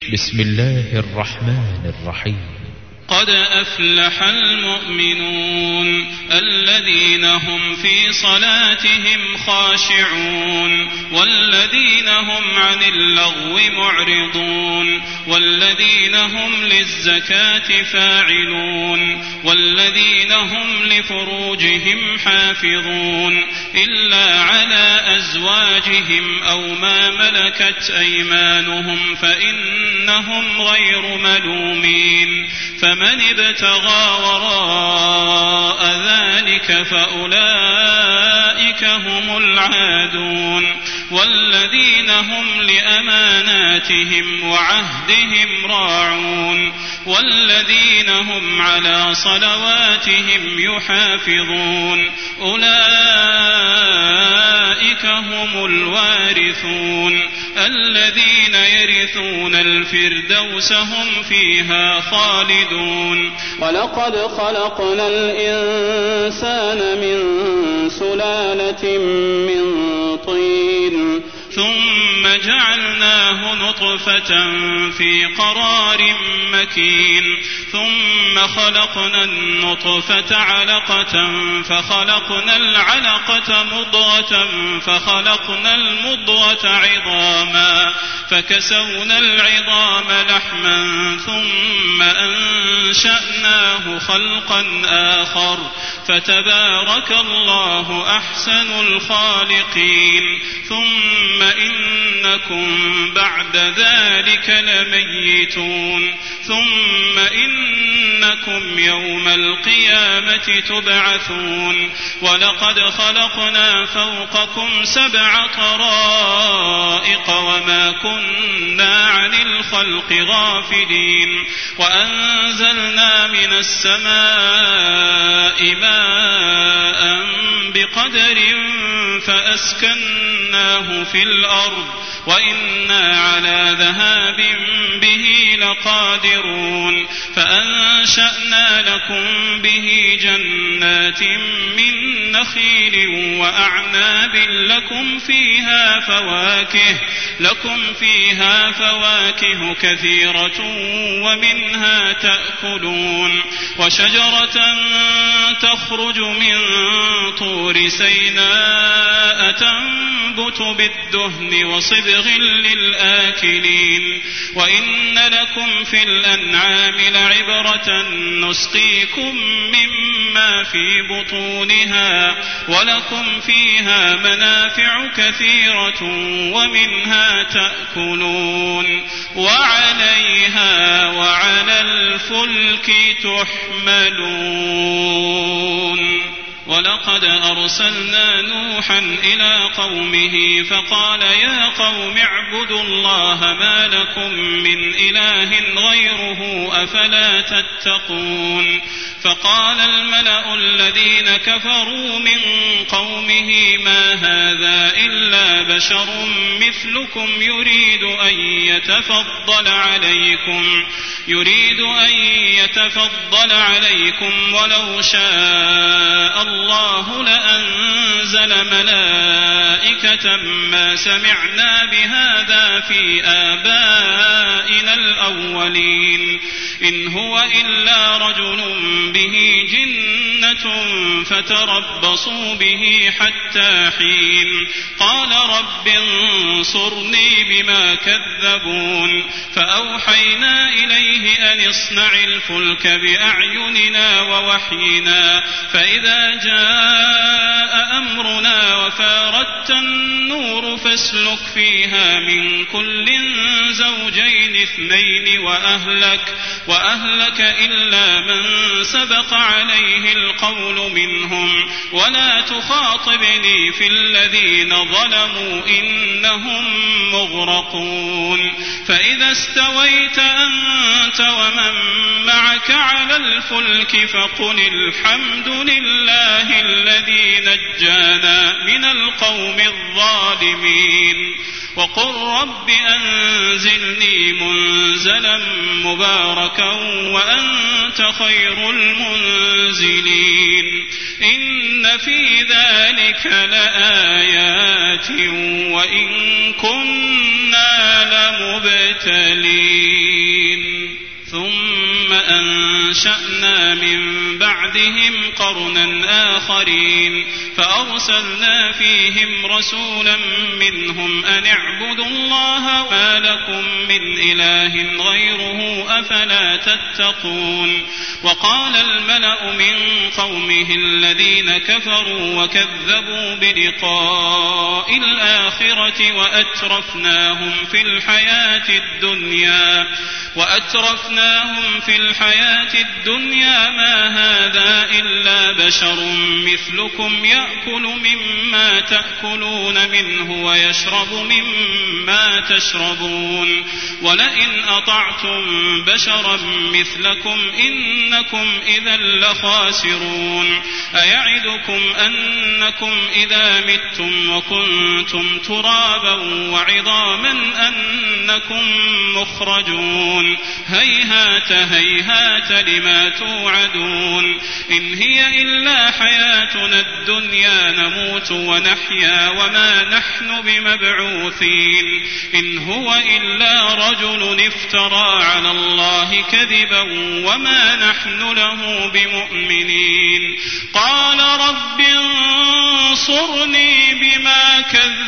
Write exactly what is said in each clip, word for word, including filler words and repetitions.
بسم الله الرحمن الرحيم. قد أفلح المؤمنون الذين هم في صلاتهم خاشعون والذين هم عن اللغو معرضون والذين هم للزكاة فاعلون والذين هم لفروجهم حافظون إلا على أزواجهم أو ما ملكت أيمانهم فإنهم غير ملومين. فمن ابتغى وراء ذلك فأولئك هم العادون والذين هم لأماناتهم وعهدهم راعون والذين هم على صلواتهم يحافظون أولئك هم الوارثون الذين يرثون الفردوس هم فيها خالدون. ولقد خلقنا الإنسان من سلالة من طين ثم جعلناه نطفة في قرار مكين ثم خلقنا النطفة علقة فخلقنا العلقة مضغة فخلقنا المضغة عظاما فكسونا العظام لحما ثم أنشأناه خلقا آخر فتبارك الله أحسن الخالقين. ثم إنكم بعد ذلك لميتون ثم إنكم يوم القيامة تبعثون. ولقد خلقنا فوقكم سبع طرائق وما كنا عن الخلق غافلين وأنزلنا من السماء ماء بقدر فأسكناه في الأرض وإنا على ذهاب به لقادرون. فأنشأنا لكم به جنات من نخيل وأعناب لكم فيها فواكه لكم فيها فواكه كثيرة ومنها تأكلون. وشجرة تخرج من طور سيناء تنبت بالدهن وصبغ للآكلين. وإن لكم في الأنعام لعبرة نسقيكم مما في بطونها ولكم فيها منافع كثيرة ومنها تأكلون وعليها وعلى الفلك تحملون. ولقد أرسلنا نوحا إلى قومه فقال يا قوم اعبدوا الله ما لكم من إله غيره أفلا تتقون. فقال الملأ الذين كفروا من قومه ما هذا إلا بشر مثلكم يريد أن يتفضل عليكم يريد أن يتفضل عليكم ولو شاء الله لأنزل ملائكة ما سمعنا بهذا في آبائنا الأولين إن هو إلا رجل به جنة فتربصوا به حتى حين. قال رب انصرني بما كذبون. فأوحينا إليه أن اصنع الفلك بأعيننا ووحينا فإذا جاء أمرنا وفاردت النور فاسلك فيها من كل زوجين اثنين وأهلك وأهلك إلا من سبق عليه القول منهم ولا تخاطبني في الذين ظلموا إنهم مغرقون. فإذا استويت أنت ومن معك على الفلك فقل الحمد لله الذي نجانا من القوم الظالمين وقل رب أنزلني منزلا مباركا وأنت خير المنزلين. إن إن في ذلك لآيات وإن كنا لمبتلين ثم أنشأنا من بعدهم قرنا آخرين فأرسلنا فيهم رسولا منهم أن اعبدوا الله ما لكم من إله غيره أفلا تتقون وقال الملأ من قومه الذين كفروا وكذبوا بلقاء الآخرة وأترفناهم في الحياة الدنيا وأترفناهم في الحياة الدنيا ما هذا إلا بشر مثلكم يأكل مما تأكلون منه ويشرب مما تشربون ولئن أطعتم بشرا مثلكم إنكم إذا لخاسرون أيعدكم أنكم إذا متم وكنتم ترابا وعظاما أنكم مخرجون هيهات هيهات لما توعدون إن هي إلا حياتنا الدنيا نموت ونحيا وما نحن بمبعوثين إن هو إلا رجل افترى على الله كذبا وما نحن له بمؤمنين قال رب انصرني بما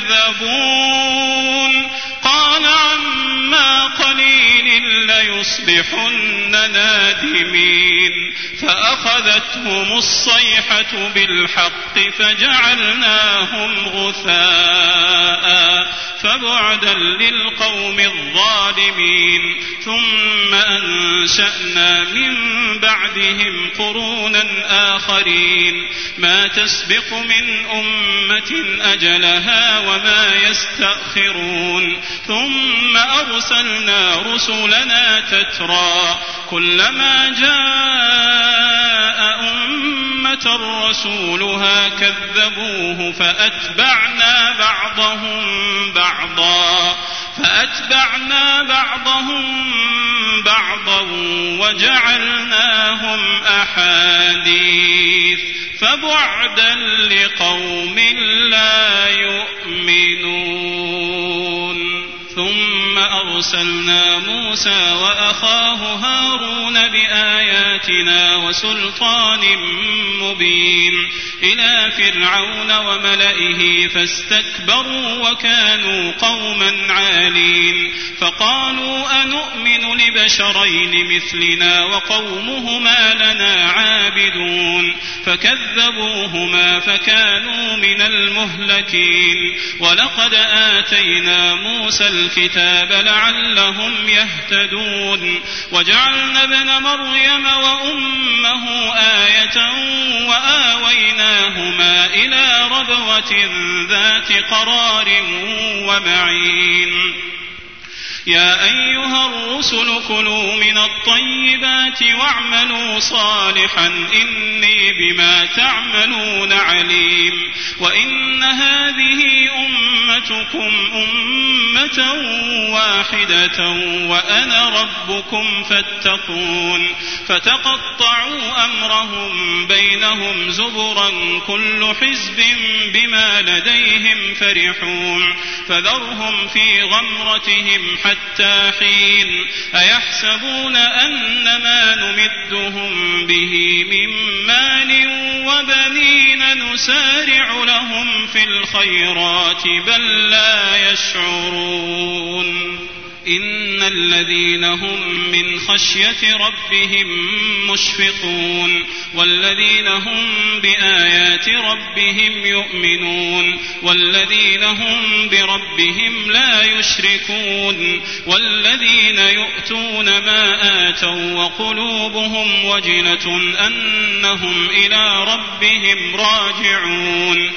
كذبون قال عما قليل ليصبحن نادمين فأخذتهم الصيحة بالحق فجعلناهم غثاء فبعدا للقوم الظالمين ثم أنشأنا من بعدهم قرونا آخرين ما تسبق من أمة أجلها وما يستأخرون ثم أرسلنا رسلنا تترى كلما جاء أمة رسولها كذبوه فأتبعنا بعضهم بعضا فأتبعنا بعضهم بعضا وجعلناهم أحاديث فبعدا لقوم لا يؤمنون ثم أرسلنا موسى وأخاه هارون بآياتنا وسلطان مبين إلى فرعون وملئه فاستكبروا وكانوا قوما عالين فقالوا أنؤمن لبشرين مثلنا وقومهما لنا عابدون فكذبوهما فكانوا من المهلكين ولقد آتينا موسى الكتاب لعلهم يهتدون وجعلنا ابن مريم وأمه آية وآويناهما إلى ربوة ذات قرار ومعين يا أيها الرسل كلوا من الطيبات واعملوا صالحا إني بما تعملون عليم وإن هذه أمتكم أمة واحدة وأنا ربكم فاتقون فتقطعوا أمرهم بينهم زبرا كل حزب بما لديهم فرحون فذرهم في غمرتهم حتى حين أيحسبون أن ما نمدهم به من مال وبنين نسارع لهم في الخيرات بل لا يشعرون إن الذين هم من خشية ربهم مشفقون والذين هم بآيات ربهم يؤمنون والذين هم بربهم لا يشركون والذين يؤتون ما آتوا وقلوبهم وجلة أنهم إلى ربهم راجعون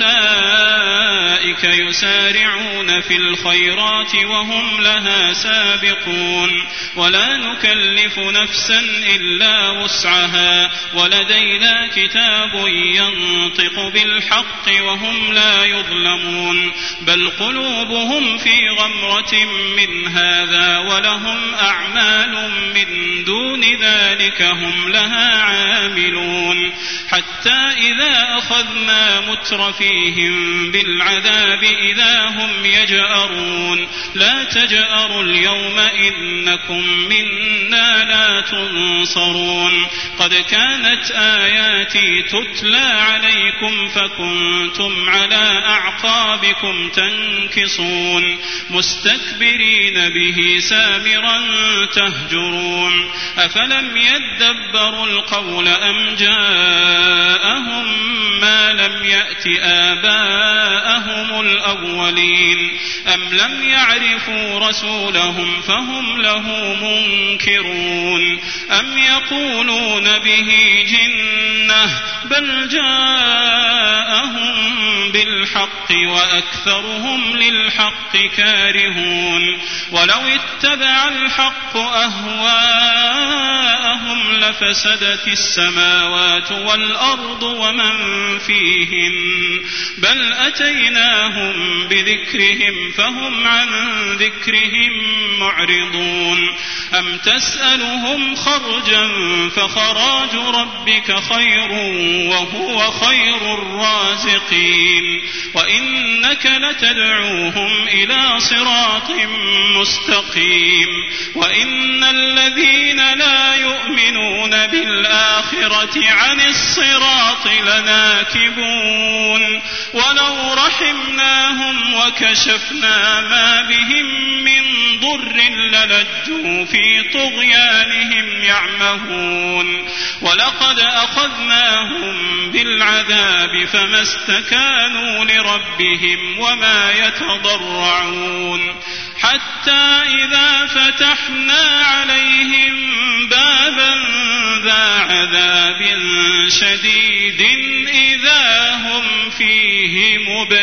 أولئك يسارعون في الخيرات وهم لها سابقون ولا نكلف نفسا إلا وسعها ولدينا كتاب ينطق بالحق وهم لا يظلمون بل قلوبهم في غمرة من هذا ولهم أعمال من دون ذلك هم لها عاملون حتى إذا أخذنا مترفيهم بالعذاب إذا هم يجأرون لا تجأروا اليوم إنكم منا لا تنصرون قد كانت آياتي تتلى عليكم فكنتم على أعقابكم تنكصون مستكبرين به سامرا تهجرون أفلم يدبروا القول أم جاءهم ما لم يأت آباءهم الأولين أم لم يعرفوا رسولهم فهم له منكرون أم يقولون به جنة بل جاءهم بالحق وأكثرهم للحق كارهون ولو اتبع الحق أهواءهم لفسدت السماوات والأرض ومن فيهن بل أتيناهم بذكرهم فهم عن ذكرهم معرضون أم تسألهم خرجا فخراج ربك خير وهو خير الرازقين وإنك لتدعوهم إلى صراط مستقيم وإن الذين لا يؤمنون بالآخرة عن الصراط لناكبون ولو رحمناهم وكشفنا ما بهم من ضر للجوا في طغيانهم يعمهون ولقد أخذناهم بالعذاب فما استكانوا لربهم وما يتضرعون حتى إذا فتحنا عليهم بابا ذا عذاب شديد إذا هم فيه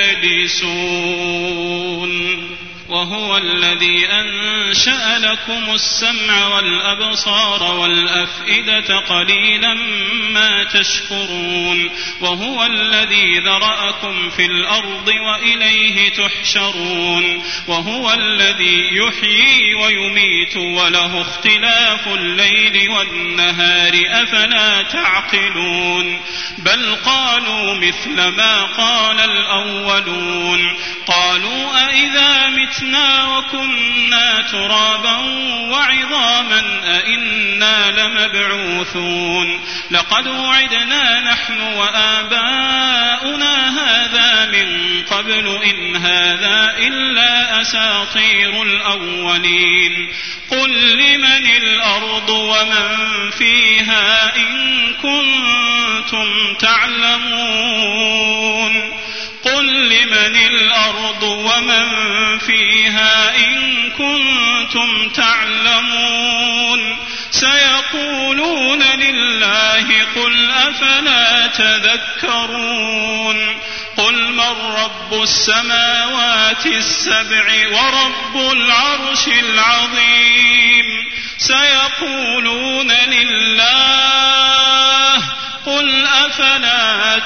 مبلسون وهو الذي أنشأ لكم السمع والأبصار والأفئدة قليلا ما تشكرون وهو الذي ذرأكم في الأرض وإليه تحشرون وهو الذي يحيي ويميت وله اختلاف الليل والنهار أفلا تعقلون بل قالوا مثل ما قال الأولون قالوا أئذا متنا وكنا ترابا وعظاما أئنا لمبعوثون لقد وعدنا نحن وآباؤنا هذا من قبل إن هذا إلا أساطير الأولين قل لمن الأرض ومن فيها إن كنتم تعلمون قل لمن الأرض ومن فيها إن كنتم تعلمون سيقولون لله قل أفلا تذكرون قل من رب السماوات السبع ورب العرش العظيم سيقولون لله قل أفلا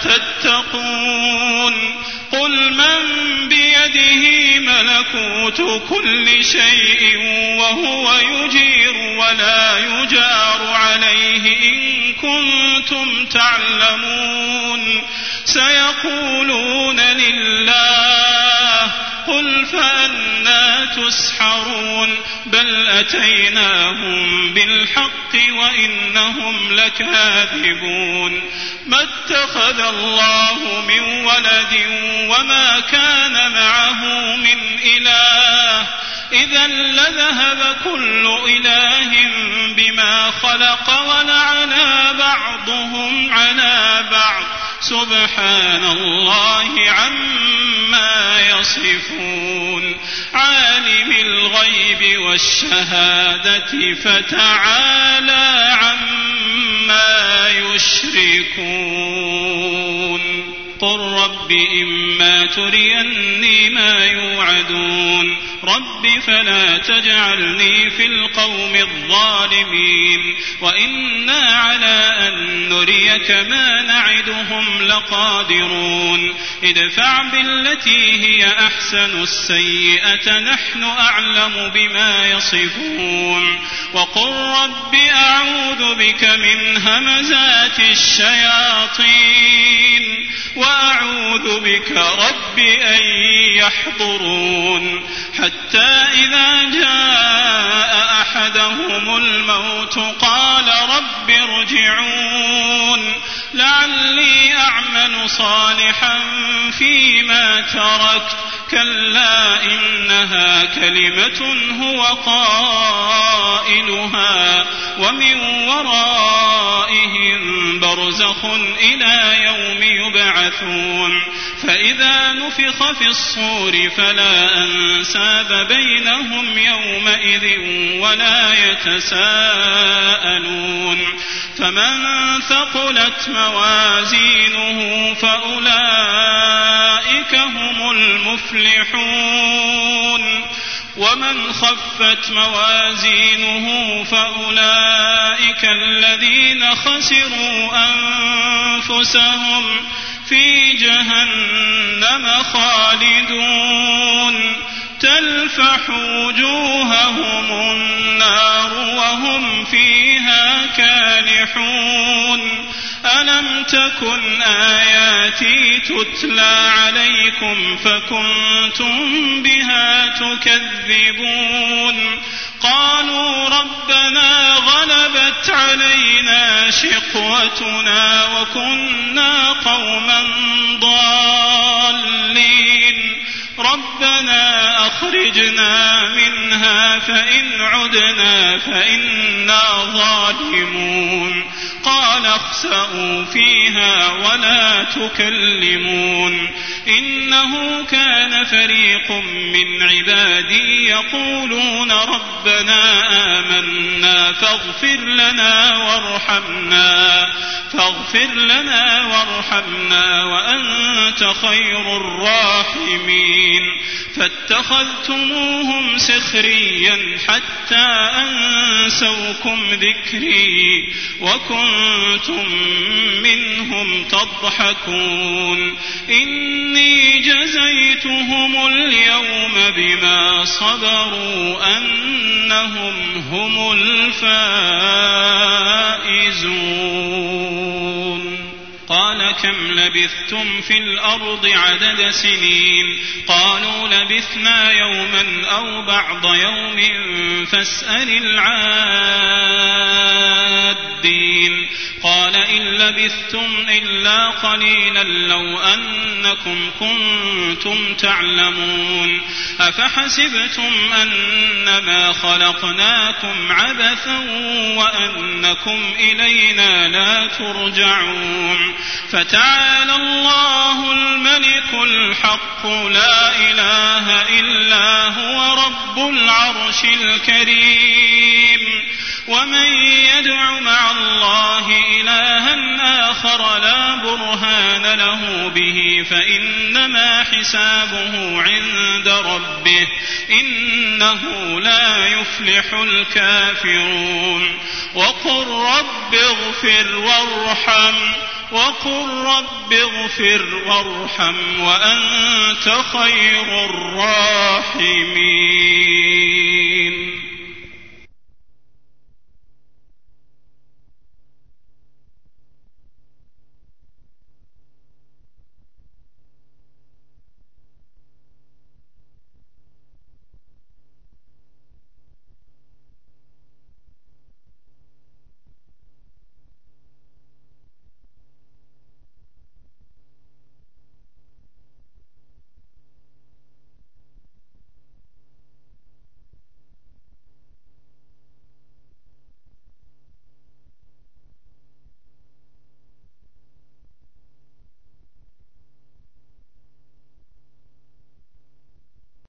تتقون قل من بيده ملكوت كل شيء وهو يجير ولا يجار عليه إن كنتم تعلمون سيقولون لله قل فأنى تسحرون بل أتيناهم بالحق وإنهم لكاذبون ما اتخذ الله من ولد وما كان معه من إله إذا لذهب كل إله بما خلق ولعلى بعضهم على بعض سبحان الله عما يصفون عالم الغيب والشهادة فتعالى عما يشركون قل رب إما تريني ما يوعدون رب فلا تجعلني في القوم الظالمين وإنا على أن نريك ما نعدهم لقادرون ادفع بالتي هي أحسن السيئة نحن أعلم بما يصفون وقل رب أعوذ بك من همزات الشياطين وأعوذ بك رب أن يحضرون حتى إذا جاء أحدهم الموت قال رب ارجعون لعلي أعمل صالحا فيما تركت كلا إنها كلمة هو قائلها ومن ورائهم برزخ إلى يوم يبعثون فإذا نفخ في الصور فلا أنساب بينهم يومئذ ولا يتساءلون فمن ثقلت موازينه فأولئك هم المفلحون ومن خفت موازينه فأولئك الذين خسروا أنفسهم في جهنم خالدون تلفح وجوههم النار وهم فيها كالحون ألم تكن آياتي تتلى عليكم فكنتم بها تكذبون قالوا ربنا غلبت علينا شقوتنا وكنا قوما ضالين ربنا أخرجنا منها فإن عدنا فإنا ظالمون قال اخسئوا فيها ولا تكلمون إنه كان فريق من عبادي يقولون ربنا آمنا فاغفر لنا وارحمنا فاغفر لنا وارحمنا وأنت خير الراحمين فاتخذتموهم سخريا حتى أنسوكم ذكري وكنتم منهم تضحكون إني جزيتهم اليوم بما صبروا أنهم هم الفائزون قال كم لبثتم في الأرض عدد سنين قالوا لبثنا يوما أو بعض يوم فاسأل العادين قال إن لبثتم إلا قليلا لو أنكم كنتم تعلمون أفحسبتم أنما خلقناكم عبثا وأنكم إلينا لا ترجعون فتعالى الله الملك الحق لا إله إلا هو رب العرش الكريم ومن يدع مع الله إلها آخر لا برهان له به فإنما حسابه عند ربه إنه لا يفلح الكافرون وقل رب اغفر وارحم وقل رب اغفر وارحم وأنت خير الراحمين